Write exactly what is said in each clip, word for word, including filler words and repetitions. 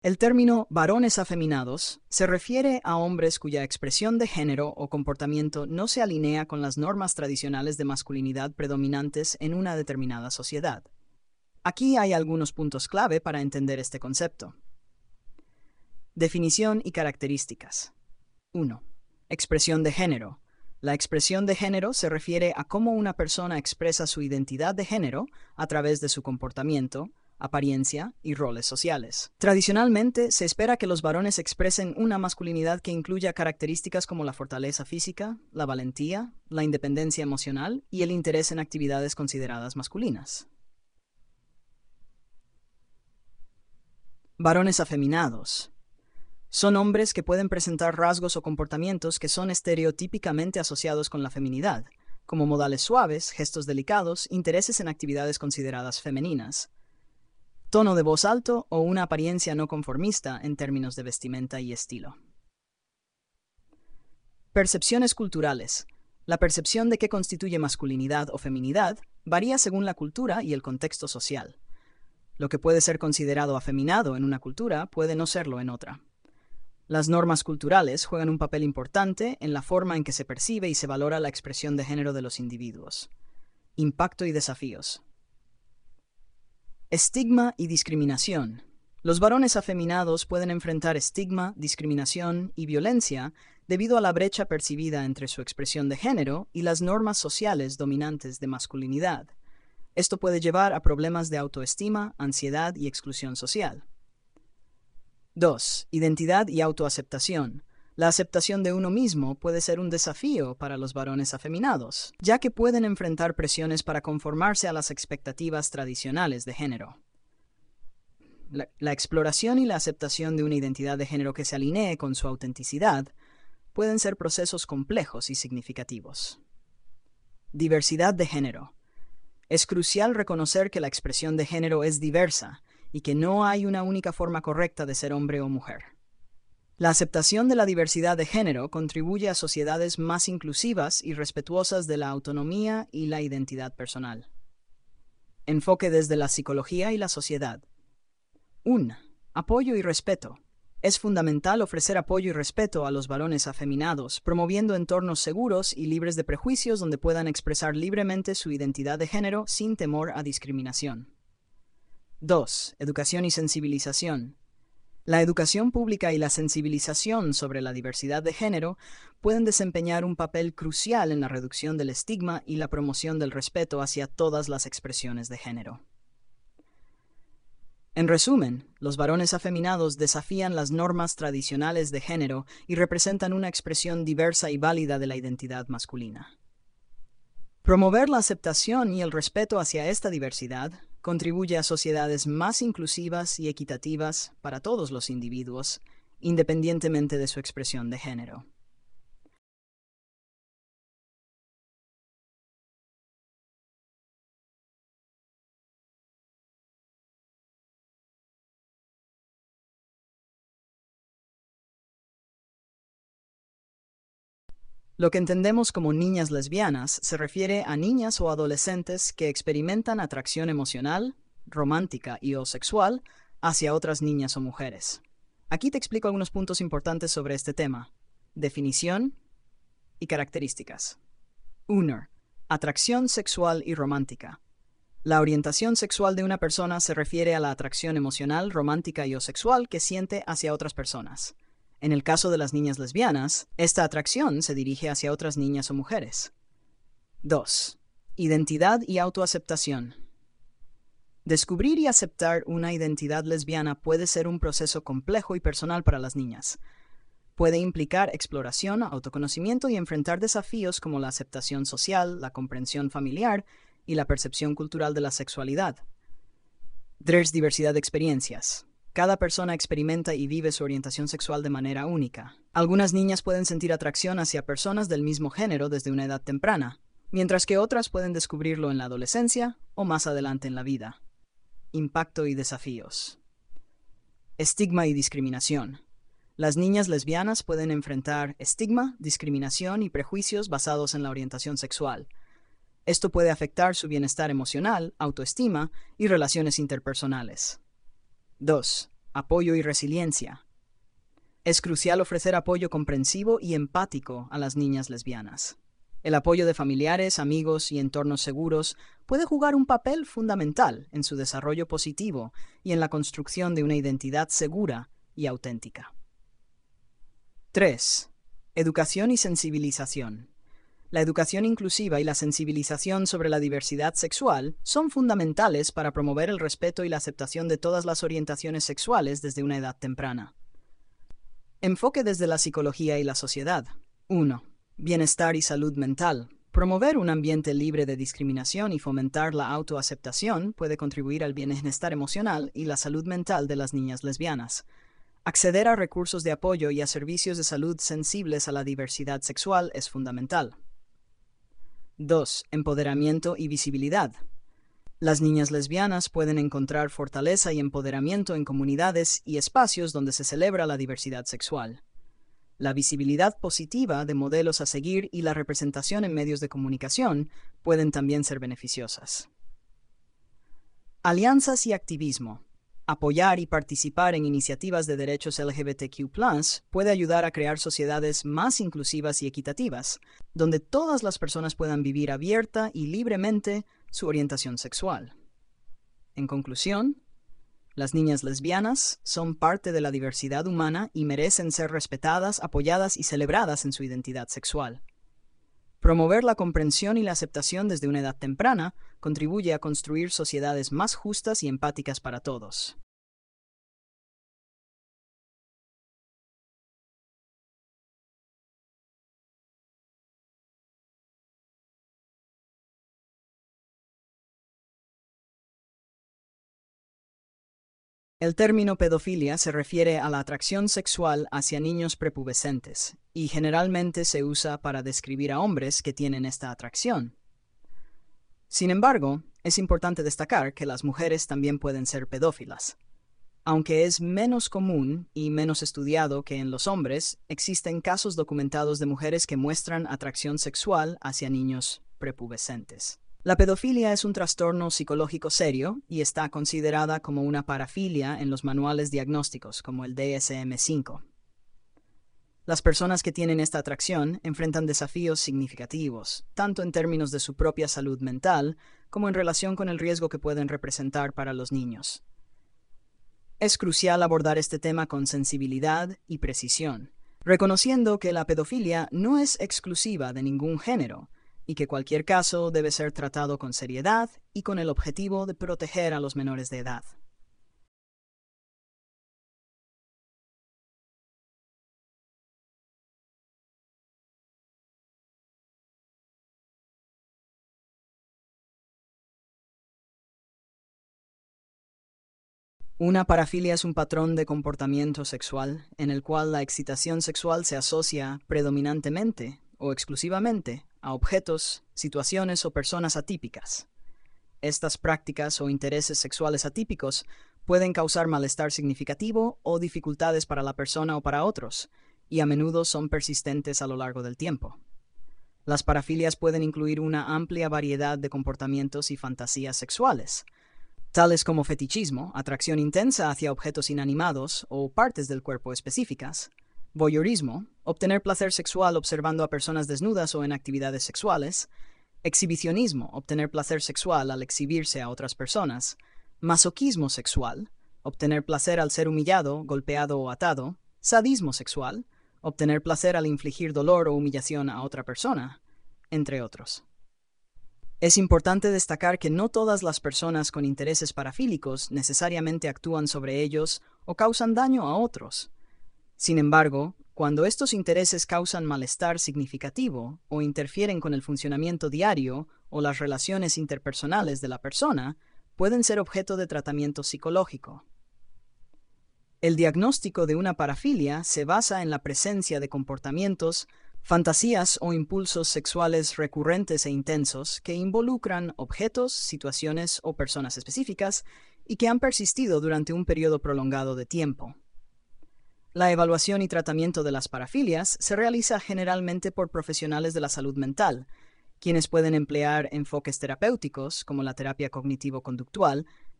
El término varones afeminados se refiere a hombres cuya expresión de género o comportamiento no se alinea con las normas tradicionales de masculinidad predominantes en una determinada sociedad. Aquí hay algunos puntos clave para entender este concepto. Definición y características. uno. Expresión de género. La expresión de género se refiere a cómo una persona expresa su identidad de género a través de su comportamiento, apariencia y roles sociales. Tradicionalmente, se espera que los varones expresen una masculinidad que incluya características como la fortaleza física, la valentía, la independencia emocional y el interés en actividades consideradas masculinas. Varones afeminados. Son hombres que pueden presentar rasgos o comportamientos que son estereotípicamente asociados con la feminidad, como modales suaves, gestos delicados, intereses en actividades consideradas femeninas, tono de voz alto o una apariencia no conformista en términos de vestimenta y estilo. Percepciones culturales. La percepción de qué constituye masculinidad o feminidad varía según la cultura y el contexto social. Lo que puede ser considerado afeminado en una cultura puede no serlo en otra. Las normas culturales juegan un papel importante en la forma en que se percibe y se valora la expresión de género de los individuos. Impacto y desafíos. Estigma y discriminación. Los varones afeminados pueden enfrentar estigma, discriminación y violencia debido a la brecha percibida entre su expresión de género y las normas sociales dominantes de masculinidad. Esto puede llevar a problemas de autoestima, ansiedad y exclusión social. dos. Identidad y autoaceptación. La aceptación de uno mismo puede ser un desafío para los varones afeminados, ya que pueden enfrentar presiones para conformarse a las expectativas tradicionales de género. La, la exploración y la aceptación de una identidad de género que se alinee con su autenticidad pueden ser procesos complejos y significativos. Diversidad de género. Es crucial reconocer que la expresión de género es diversa y que no hay una única forma correcta de ser hombre o mujer. La aceptación de la diversidad de género contribuye a sociedades más inclusivas y respetuosas de la autonomía y la identidad personal. Enfoque desde la psicología y la sociedad. uno. Apoyo y respeto. Es fundamental ofrecer apoyo y respeto a los varones afeminados, promoviendo entornos seguros y libres de prejuicios donde puedan expresar libremente su identidad de género sin temor a discriminación. dos. Educación y sensibilización. La educación pública y la sensibilización sobre la diversidad de género pueden desempeñar un papel crucial en la reducción del estigma y la promoción del respeto hacia todas las expresiones de género. En resumen, los varones afeminados desafían las normas tradicionales de género y representan una expresión diversa y válida de la identidad masculina. Promover la aceptación y el respeto hacia esta diversidad contribuye a sociedades más inclusivas y equitativas para todos los individuos, independientemente de su expresión de género. Lo que entendemos como niñas lesbianas se refiere a niñas o adolescentes que experimentan atracción emocional, romántica y o sexual hacia otras niñas o mujeres. Aquí te explico algunos puntos importantes sobre este tema. Definición y características. uno. Atracción sexual y romántica. La orientación sexual de una persona se refiere a la atracción emocional, romántica y o sexual que siente hacia otras personas. En el caso de las niñas lesbianas, esta atracción se dirige hacia otras niñas o mujeres. dos. Identidad y autoaceptación. Descubrir y aceptar una identidad lesbiana puede ser un proceso complejo y personal para las niñas. Puede implicar exploración, autoconocimiento y enfrentar desafíos como la aceptación social, la comprensión familiar y la percepción cultural de la sexualidad. tres. Diversidad de experiencias. Cada persona experimenta y vive su orientación sexual de manera única. Algunas niñas pueden sentir atracción hacia personas del mismo género desde una edad temprana, mientras que otras pueden descubrirlo en la adolescencia o más adelante en la vida. Impacto y desafíos. Estigma y discriminación. Las niñas lesbianas pueden enfrentar estigma, discriminación y prejuicios basados en la orientación sexual. Esto puede afectar su bienestar emocional, autoestima y relaciones interpersonales. dos. Apoyo y resiliencia. Es crucial ofrecer apoyo comprensivo y empático a las niñas lesbianas. El apoyo de familiares, amigos y entornos seguros puede jugar un papel fundamental en su desarrollo positivo y en la construcción de una identidad segura y auténtica. tres. Educación y sensibilización. La educación inclusiva y la sensibilización sobre la diversidad sexual son fundamentales para promover el respeto y la aceptación de todas las orientaciones sexuales desde una edad temprana. Enfoque desde la psicología y la sociedad. uno. Bienestar y salud mental. Promover un ambiente libre de discriminación y fomentar la autoaceptación puede contribuir al bienestar emocional y la salud mental de las niñas lesbianas. Acceder a recursos de apoyo y a servicios de salud sensibles a la diversidad sexual es fundamental. dos. Empoderamiento y visibilidad. Las niñas lesbianas pueden encontrar fortaleza y empoderamiento en comunidades y espacios donde se celebra la diversidad sexual. La visibilidad positiva de modelos a seguir y la representación en medios de comunicación pueden también ser beneficiosas. Alianzas y activismo. Apoyar y participar en iniciativas de derechos L G B T Q plus, puede ayudar a crear sociedades más inclusivas y equitativas, donde todas las personas puedan vivir abierta y libremente su orientación sexual. En conclusión, las niñas lesbianas son parte de la diversidad humana y merecen ser respetadas, apoyadas y celebradas en su identidad sexual. Promover la comprensión y la aceptación desde una edad temprana contribuye a construir sociedades más justas y empáticas para todos. El término pedofilia se refiere a la atracción sexual hacia niños prepubescentes y generalmente se usa para describir a hombres que tienen esta atracción. Sin embargo, es importante destacar que las mujeres también pueden ser pedófilas. Aunque es menos común y menos estudiado que en los hombres, existen casos documentados de mujeres que muestran atracción sexual hacia niños prepubescentes. La pedofilia es un trastorno psicológico serio y está considerada como una parafilia en los manuales diagnósticos, como el D S M cinco. Las personas que tienen esta atracción enfrentan desafíos significativos, tanto en términos de su propia salud mental como en relación con el riesgo que pueden representar para los niños. Es crucial abordar este tema con sensibilidad y precisión, reconociendo que la pedofilia no es exclusiva de ningún género y que cualquier caso debe ser tratado con seriedad y con el objetivo de proteger a los menores de edad. Una parafilia es un patrón de comportamiento sexual en el cual la excitación sexual se asocia predominantemente o exclusivamente a objetos, situaciones o personas atípicas. Estas prácticas o intereses sexuales atípicos pueden causar malestar significativo o dificultades para la persona o para otros, y a menudo son persistentes a lo largo del tiempo. Las parafilias pueden incluir una amplia variedad de comportamientos y fantasías sexuales, tales como fetichismo, atracción intensa hacia objetos inanimados o partes del cuerpo específicas; voyeurismo, obtener placer sexual observando a personas desnudas o en actividades sexuales; exhibicionismo, obtener placer sexual al exhibirse a otras personas; masoquismo sexual, obtener placer al ser humillado, golpeado o atado; sadismo sexual, obtener placer al infligir dolor o humillación a otra persona, entre otros. Es importante destacar que no todas las personas con intereses parafílicos necesariamente actúan sobre ellos o causan daño a otros. Sin embargo, cuando estos intereses causan malestar significativo o interfieren con el funcionamiento diario o las relaciones interpersonales de la persona, pueden ser objeto de tratamiento psicológico. El diagnóstico de una parafilia se basa en la presencia de comportamientos, fantasías o impulsos sexuales recurrentes e intensos que involucran objetos, situaciones o personas específicas y que han persistido durante un periodo prolongado de tiempo. La evaluación y tratamiento de las parafilias se realiza generalmente por profesionales de la salud mental, quienes pueden emplear enfoques terapéuticos, como la terapia cognitivo-conductual,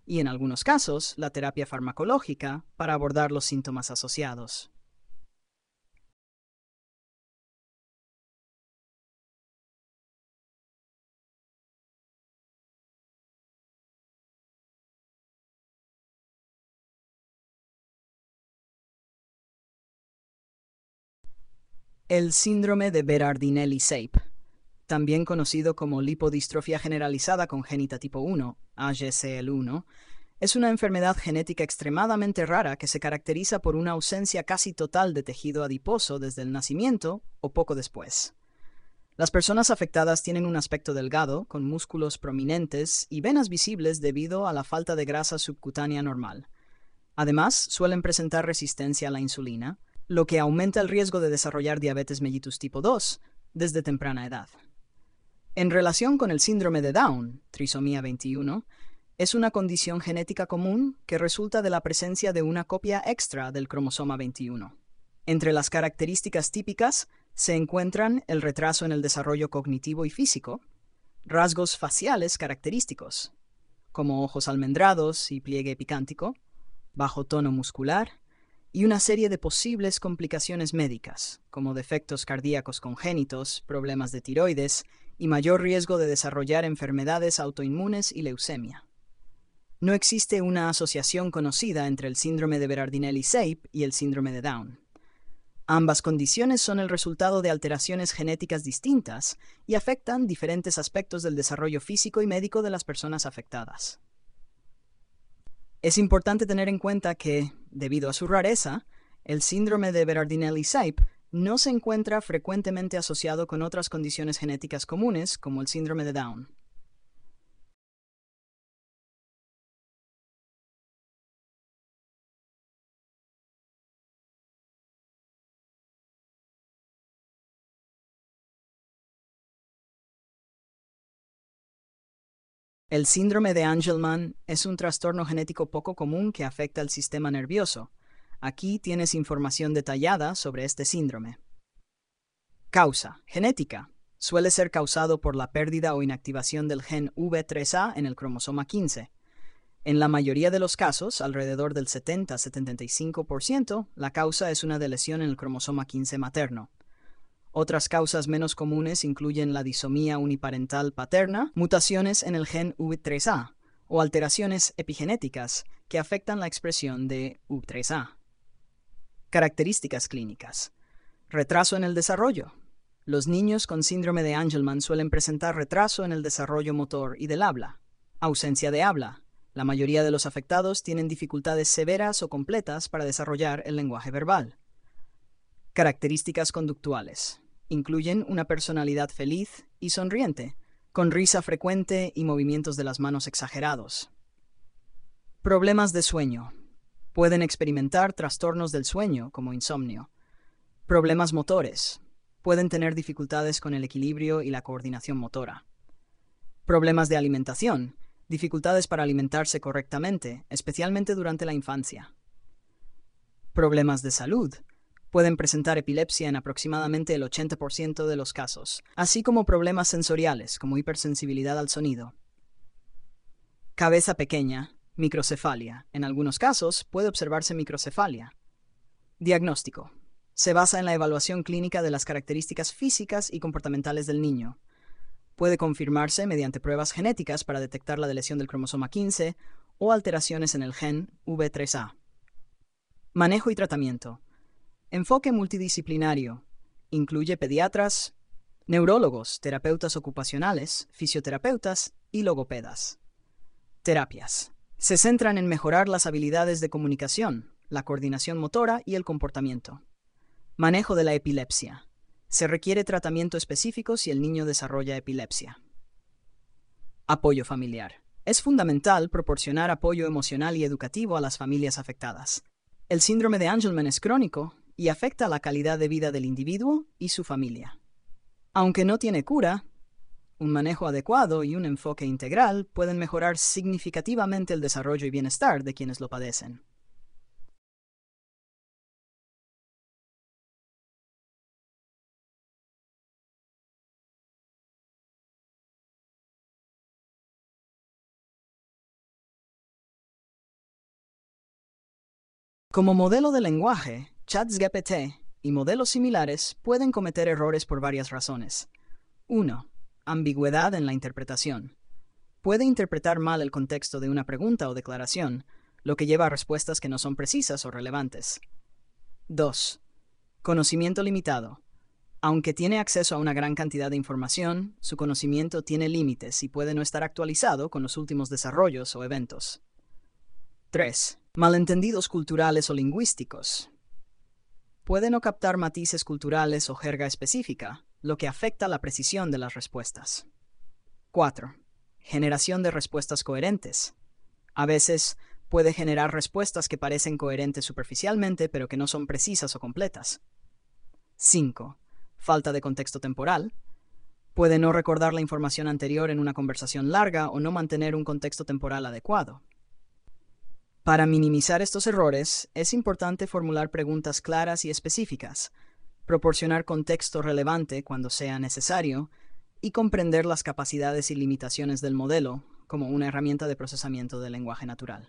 y en algunos casos la terapia farmacológica para abordar los síntomas asociados. El síndrome de Berardinelli-Seip, también conocido como lipodistrofia generalizada congénita tipo uno, A G C L uno, es una enfermedad genética extremadamente rara que se caracteriza por una ausencia casi total de tejido adiposo desde el nacimiento o poco después. Las personas afectadas tienen un aspecto delgado, con músculos prominentes y venas visibles debido a la falta de grasa subcutánea normal. Además, suelen presentar resistencia a la insulina, lo que aumenta el riesgo de desarrollar diabetes mellitus tipo dos desde temprana edad. En relación con el síndrome de Down, trisomía veintiuno, es una condición genética común que resulta de la presencia de una copia extra del cromosoma veintiuno. Entre las características típicas se encuentran el retraso en el desarrollo cognitivo y físico, rasgos faciales característicos, como ojos almendrados y pliegue epicántico, bajo tono muscular, y una serie de posibles complicaciones médicas, como defectos cardíacos congénitos, problemas de tiroides y mayor riesgo de desarrollar enfermedades autoinmunes y leucemia. No existe una asociación conocida entre el síndrome de Berardinelli-Seip y el síndrome de Down. Ambas condiciones son el resultado de alteraciones genéticas distintas y afectan diferentes aspectos del desarrollo físico y médico de las personas afectadas. Es importante tener en cuenta que, debido a su rareza, el síndrome de Berardinelli-Seip no se encuentra frecuentemente asociado con otras condiciones genéticas comunes como el síndrome de Down. El síndrome de Angelman es un trastorno genético poco común que afecta al sistema nervioso. Aquí tienes información detallada sobre este síndrome. Causa: genética. Suele ser causado por la pérdida o inactivación del gen V tres A en el cromosoma quince. En la mayoría de los casos, alrededor del setenta a setenta y cinco por ciento, la causa es una lesión en el cromosoma quince materno. Otras causas menos comunes incluyen la disomía uniparental paterna, mutaciones en el gen V tres A o alteraciones epigenéticas que afectan la expresión de V tres A. Características clínicas. Retraso en el desarrollo. Los niños con síndrome de Angelman suelen presentar retraso en el desarrollo motor y del habla. Ausencia de habla. La mayoría de los afectados tienen dificultades severas o completas para desarrollar el lenguaje verbal. Características conductuales. Incluyen una personalidad feliz y sonriente, con risa frecuente y movimientos de las manos exagerados. Problemas de sueño. Pueden experimentar trastornos del sueño, como insomnio. Problemas motores. Pueden tener dificultades con el equilibrio y la coordinación motora. Problemas de alimentación. Dificultades para alimentarse correctamente, especialmente durante la infancia. Problemas de salud. Pueden presentar epilepsia en aproximadamente el ochenta por ciento de los casos, así como problemas sensoriales, como hipersensibilidad al sonido. Cabeza pequeña, microcefalia. En algunos casos puede observarse microcefalia. Diagnóstico. Se basa en la evaluación clínica de las características físicas y comportamentales del niño. Puede confirmarse mediante pruebas genéticas para detectar la lesión del cromosoma quince o alteraciones en el gen V tres A. Manejo y tratamiento. Enfoque multidisciplinario. Incluye pediatras, neurólogos, terapeutas ocupacionales, fisioterapeutas y logopedas. Terapias. Se centran en mejorar las habilidades de comunicación, la coordinación motora y el comportamiento. Manejo de la epilepsia. Se requiere tratamiento específico si el niño desarrolla epilepsia. Apoyo familiar. Es fundamental proporcionar apoyo emocional y educativo a las familias afectadas. El síndrome de Angelman es crónico y afecta la calidad de vida del individuo y su familia. Aunque no tiene cura, un manejo adecuado y un enfoque integral pueden mejorar significativamente el desarrollo y bienestar de quienes lo padecen. Como modelo de lenguaje, ChatGPT y modelos similares pueden cometer errores por varias razones. uno. Ambigüedad en la interpretación. Puede interpretar mal el contexto de una pregunta o declaración, lo que lleva a respuestas que no son precisas o relevantes. dos. Conocimiento limitado. Aunque tiene acceso a una gran cantidad de información, su conocimiento tiene límites y puede no estar actualizado con los últimos desarrollos o eventos. tres. Malentendidos culturales o lingüísticos. Puede no captar matices culturales o jerga específica, lo que afecta la precisión de las respuestas. cuatro. Generación de respuestas coherentes. A veces, puede generar respuestas que parecen coherentes superficialmente, pero que no son precisas o completas. cinco. Falta de contexto temporal. Puede no recordar la información anterior en una conversación larga o no mantener un contexto temporal adecuado. Para minimizar estos errores, es importante formular preguntas claras y específicas, proporcionar contexto relevante cuando sea necesario y comprender las capacidades y limitaciones del modelo como una herramienta de procesamiento del lenguaje natural.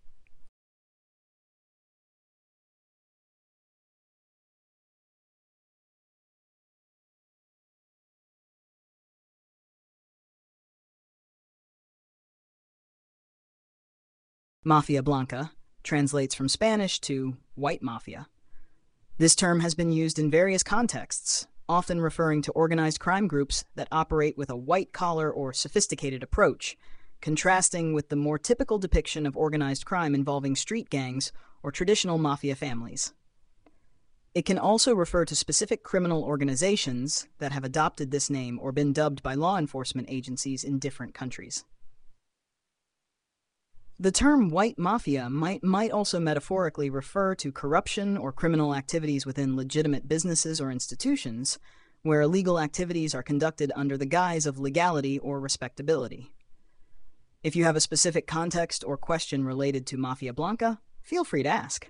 Mafia Blanca translates from Spanish to white mafia. This term has been used in various contexts, often referring to organized crime groups that operate with a white-collar or sophisticated approach, contrasting with the more typical depiction of organized crime involving street gangs or traditional mafia families. It can also refer to specific criminal organizations that have adopted this name or been dubbed by law enforcement agencies in different countries. The term white mafia might, might also metaphorically refer to corruption or criminal activities within legitimate businesses or institutions, where illegal activities are conducted under the guise of legality or respectability. If you have a specific context or question related to Mafia Blanca, feel free to ask.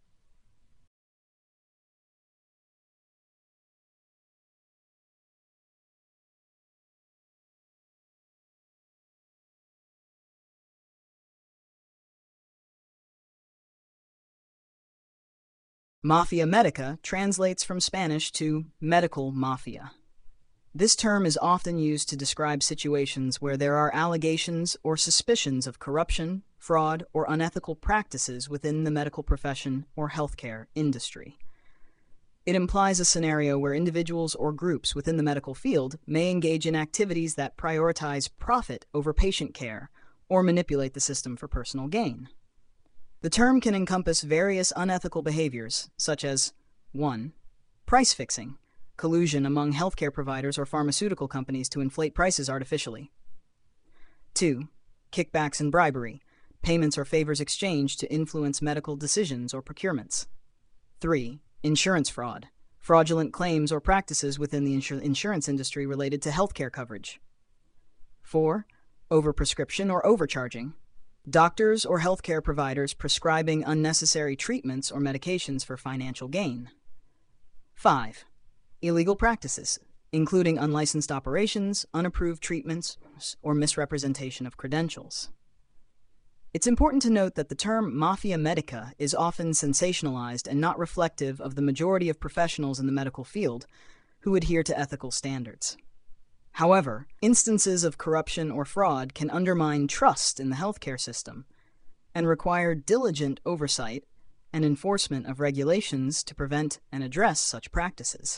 Mafia Medica translates from Spanish to medical mafia. This term is often used to describe situations where there are allegations or suspicions of corruption, fraud, or unethical practices within the medical profession or healthcare industry. It implies a scenario where individuals or groups within the medical field may engage in activities that prioritize profit over patient care or manipulate the system for personal gain. The term can encompass various unethical behaviors, such as one. Price fixing, collusion among healthcare providers or pharmaceutical companies to inflate prices artificially. two. Kickbacks and bribery, payments or favors exchanged to influence medical decisions or procurements. three. Insurance fraud, fraudulent claims or practices within the insur- insurance industry related to healthcare coverage. four. Overprescription or overcharging, doctors or healthcare providers prescribing unnecessary treatments or medications for financial gain. five. Illegal practices, including unlicensed operations, unapproved treatments, or misrepresentation of credentials. It's important to note that the term Mafia Medica is often sensationalized and not reflective of the majority of professionals in the medical field who adhere to ethical standards. However, instances of corruption or fraud can undermine trust in the healthcare system and require diligent oversight and enforcement of regulations to prevent and address such practices.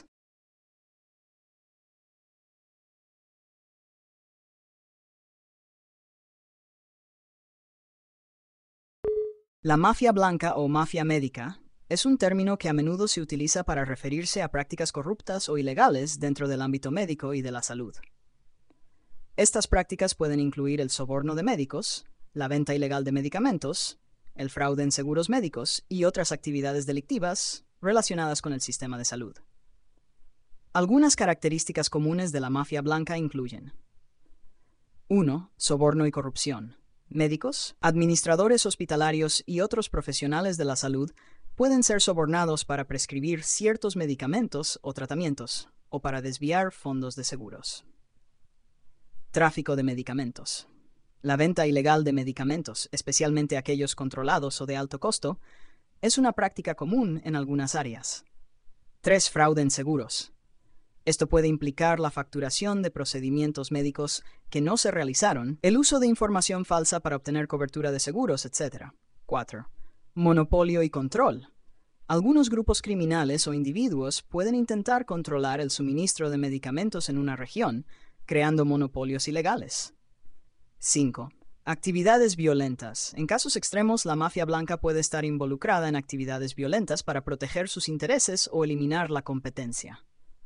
La mafia blanca o mafia médica es un término que a menudo se utiliza para referirse a prácticas corruptas o ilegales dentro del ámbito médico y de la salud. Estas prácticas pueden incluir el soborno de médicos, la venta ilegal de medicamentos, el fraude en seguros médicos y otras actividades delictivas relacionadas con el sistema de salud. Algunas características comunes de la mafia blanca incluyen: uno. Soborno y corrupción. Médicos, administradores hospitalarios y otros profesionales de la salud pueden ser sobornados para prescribir ciertos medicamentos o tratamientos, o para desviar fondos de seguros. Tráfico de medicamentos. La venta ilegal de medicamentos, especialmente aquellos controlados o de alto costo, Es una práctica común en algunas áreas. tres. Fraude en seguros. Esto puede implicar la facturación de procedimientos médicos que no se realizaron, el uso de información falsa para obtener cobertura de seguros, etcétera. cuatro. Monopolio y control. Algunos grupos criminales o individuos pueden intentar controlar el suministro de medicamentos en una región, creando monopolios ilegales. cinco. Actividades violentas. En casos extremos, la mafia blanca puede estar involucrada en actividades violentas para proteger sus intereses o eliminar la competencia.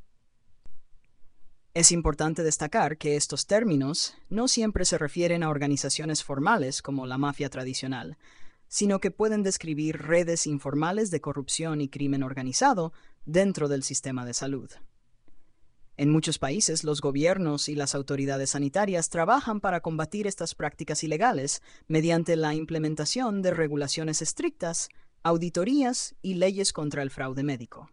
Es importante destacar que estos términos no siempre se refieren a organizaciones formales como la mafia tradicional, sino que pueden describir redes informales de corrupción y crimen organizado dentro del sistema de salud. En muchos países, los gobiernos y las autoridades sanitarias trabajan para combatir estas prácticas ilegales mediante la implementación de regulaciones estrictas, auditorías y leyes contra el fraude médico.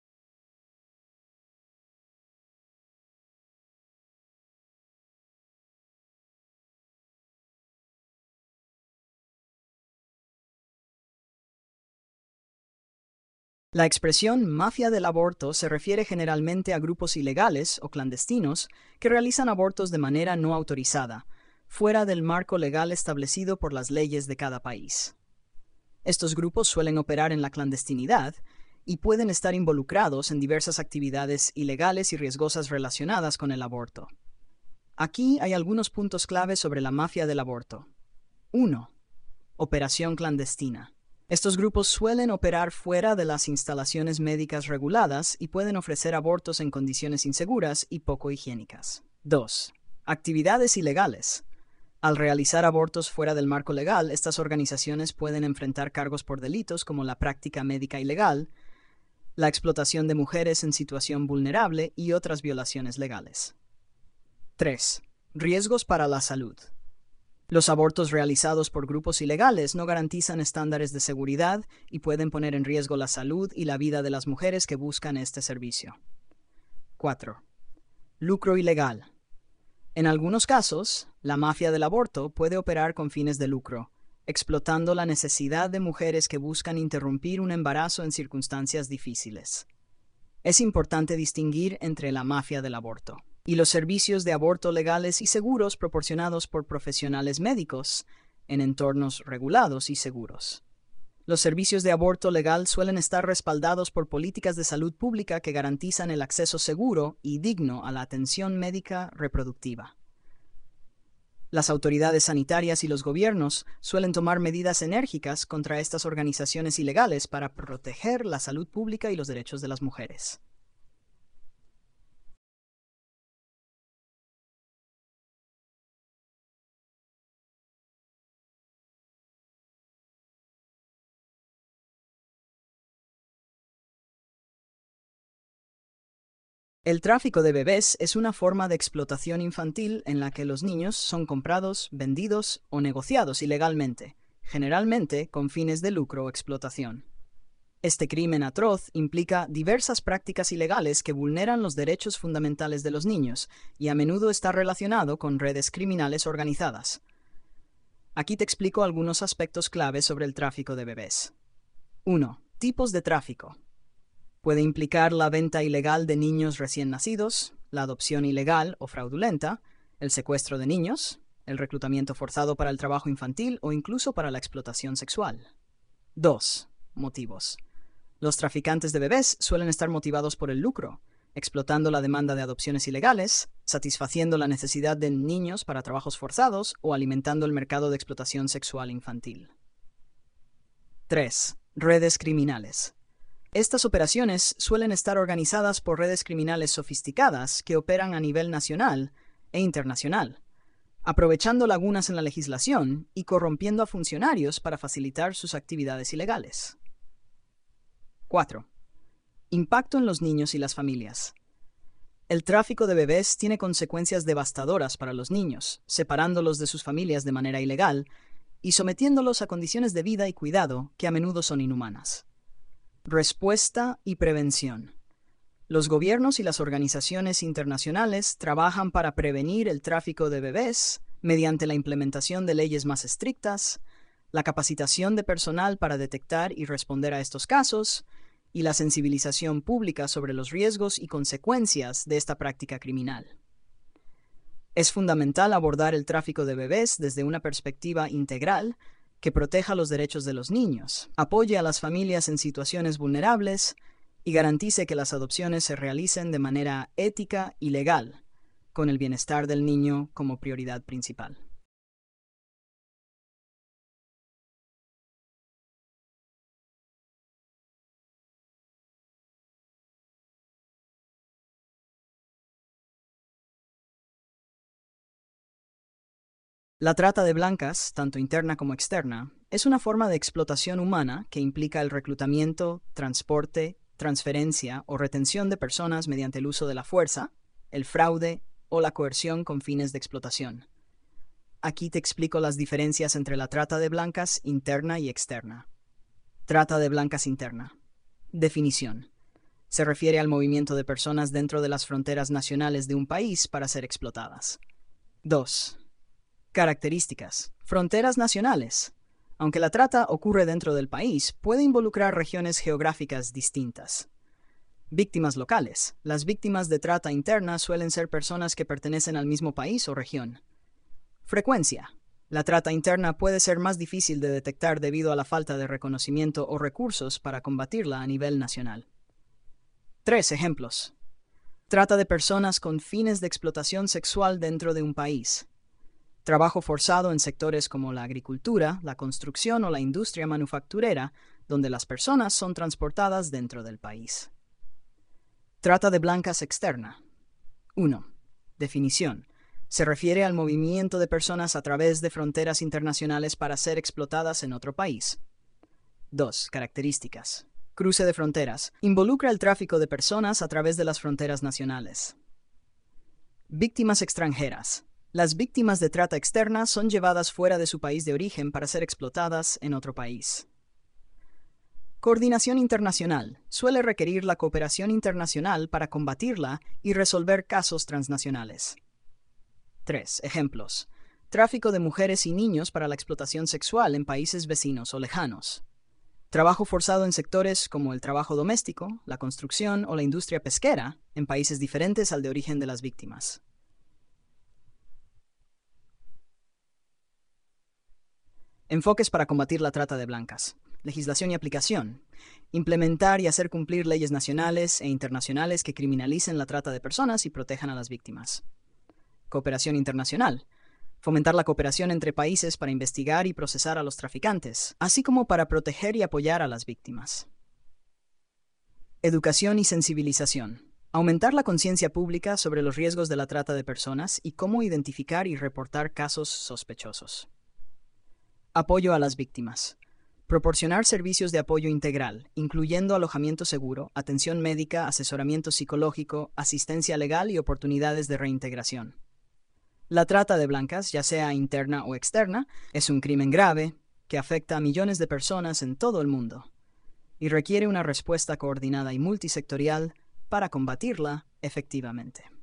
La expresión mafia del aborto se refiere generalmente a grupos ilegales o clandestinos que realizan abortos de manera no autorizada, fuera del marco legal establecido por las leyes de cada país. Estos grupos suelen operar en la clandestinidad y pueden estar involucrados en diversas actividades ilegales y riesgosas relacionadas con el aborto. Aquí hay algunos puntos clave sobre la mafia del aborto. uno. Operación clandestina. Estos grupos suelen operar fuera de las instalaciones médicas reguladas y pueden ofrecer abortos en condiciones inseguras y poco higiénicas. dos. Actividades ilegales. Al realizar abortos fuera del marco legal, estas organizaciones pueden enfrentar cargos por delitos como la práctica médica ilegal, la explotación de mujeres en situación vulnerable y otras violaciones legales. tres. Riesgos para la salud. Los abortos realizados por grupos ilegales no garantizan estándares de seguridad y pueden poner en riesgo la salud y la vida de las mujeres que buscan este servicio. cuatro. Lucro ilegal. En algunos casos, la mafia del aborto puede operar con fines de lucro, explotando la necesidad de mujeres que buscan interrumpir un embarazo en circunstancias difíciles. Es importante distinguir entre la mafia del aborto y los servicios de aborto legales y seguros proporcionados por profesionales médicos en entornos regulados y seguros. Los servicios de aborto legal suelen estar respaldados por políticas de salud pública que garantizan el acceso seguro y digno a la atención médica reproductiva. Las autoridades sanitarias y los gobiernos suelen tomar medidas enérgicas contra estas organizaciones ilegales para proteger la salud pública y los derechos de las mujeres. El tráfico de bebés es una forma de explotación infantil en la que los niños son comprados, vendidos o negociados ilegalmente, generalmente con fines de lucro o explotación. Este crimen atroz implica diversas prácticas ilegales que vulneran los derechos fundamentales de los niños y a menudo está relacionado con redes criminales organizadas. Aquí te explico algunos aspectos clave sobre el tráfico de bebés. uno. Tipos de tráfico. Puede implicar la venta ilegal de niños recién nacidos, la adopción ilegal o fraudulenta, el secuestro de niños, el reclutamiento forzado para el trabajo infantil o incluso para la explotación sexual. dos. Motivos. Los traficantes de bebés suelen estar motivados por el lucro, explotando la demanda de adopciones ilegales, satisfaciendo la necesidad de niños para trabajos forzados o alimentando el mercado de explotación sexual infantil. tres. Redes criminales. Estas operaciones suelen estar organizadas por redes criminales sofisticadas que operan a nivel nacional e internacional, aprovechando lagunas en la legislación y corrompiendo a funcionarios para facilitar sus actividades ilegales. cuatro. Impacto en los niños y las familias. El tráfico de bebés tiene consecuencias devastadoras para los niños, separándolos de sus familias de manera ilegal y sometiéndolos a condiciones de vida y cuidado que a menudo son inhumanas. Respuesta y prevención. Los gobiernos y las organizaciones internacionales trabajan para prevenir el tráfico de bebés mediante la implementación de leyes más estrictas, la capacitación de personal para detectar y responder a estos casos, y la sensibilización pública sobre los riesgos y consecuencias de esta práctica criminal. Es fundamental abordar el tráfico de bebés desde una perspectiva integral que proteja los derechos de los niños, apoye a las familias en situaciones vulnerables y garantice que las adopciones se realicen de manera ética y legal, con el bienestar del niño como prioridad principal. La trata de blancas, tanto interna como externa, es una forma de explotación humana que implica el reclutamiento, transporte, transferencia o retención de personas mediante el uso de la fuerza, el fraude o la coerción con fines de explotación. Aquí te explico las diferencias entre la trata de blancas interna y externa. Trata de blancas interna. Definición. Se refiere al movimiento de personas dentro de las fronteras nacionales de un país para ser explotadas. dos. Características. Fronteras nacionales. Aunque la trata ocurre dentro del país, puede involucrar regiones geográficas distintas. Víctimas locales. Las víctimas de trata interna suelen ser personas que pertenecen al mismo país o región. Frecuencia. La trata interna puede ser más difícil de detectar debido a la falta de reconocimiento o recursos para combatirla a nivel nacional. Tres ejemplos. Trata de personas con fines de explotación sexual dentro de un país. Trabajo forzado en sectores como la agricultura, la construcción o la industria manufacturera, donde las personas son transportadas dentro del país. Trata de blancas externa. uno. Definición. Se refiere al movimiento de personas a través de fronteras internacionales para ser explotadas en otro país. dos. Características. Cruce de fronteras. Involucra el tráfico de personas a través de las fronteras nacionales. Víctimas extranjeras. Las víctimas de trata externa son llevadas fuera de su país de origen para ser explotadas en otro país. Coordinación internacional. Suele requerir la cooperación internacional para combatirla y resolver casos transnacionales. tres. Ejemplos. Tráfico de mujeres y niños para la explotación sexual en países vecinos o lejanos. Trabajo forzado en sectores como el trabajo doméstico, la construcción o la industria pesquera en países diferentes al de origen de las víctimas. Enfoques para combatir la trata de blancas. Legislación y aplicación. Implementar y hacer cumplir leyes nacionales e internacionales que criminalicen la trata de personas y protejan a las víctimas. Cooperación internacional. Fomentar la cooperación entre países para investigar y procesar a los traficantes, así como para proteger y apoyar a las víctimas. Educación y sensibilización. Aumentar la conciencia pública sobre los riesgos de la trata de personas y cómo identificar y reportar casos sospechosos. Apoyo a las víctimas. Proporcionar servicios de apoyo integral, incluyendo alojamiento seguro, atención médica, asesoramiento psicológico, asistencia legal y oportunidades de reintegración. La trata de blancas, ya sea interna o externa, es un crimen grave que afecta a millones de personas en todo el mundo y requiere una respuesta coordinada y multisectorial para combatirla efectivamente.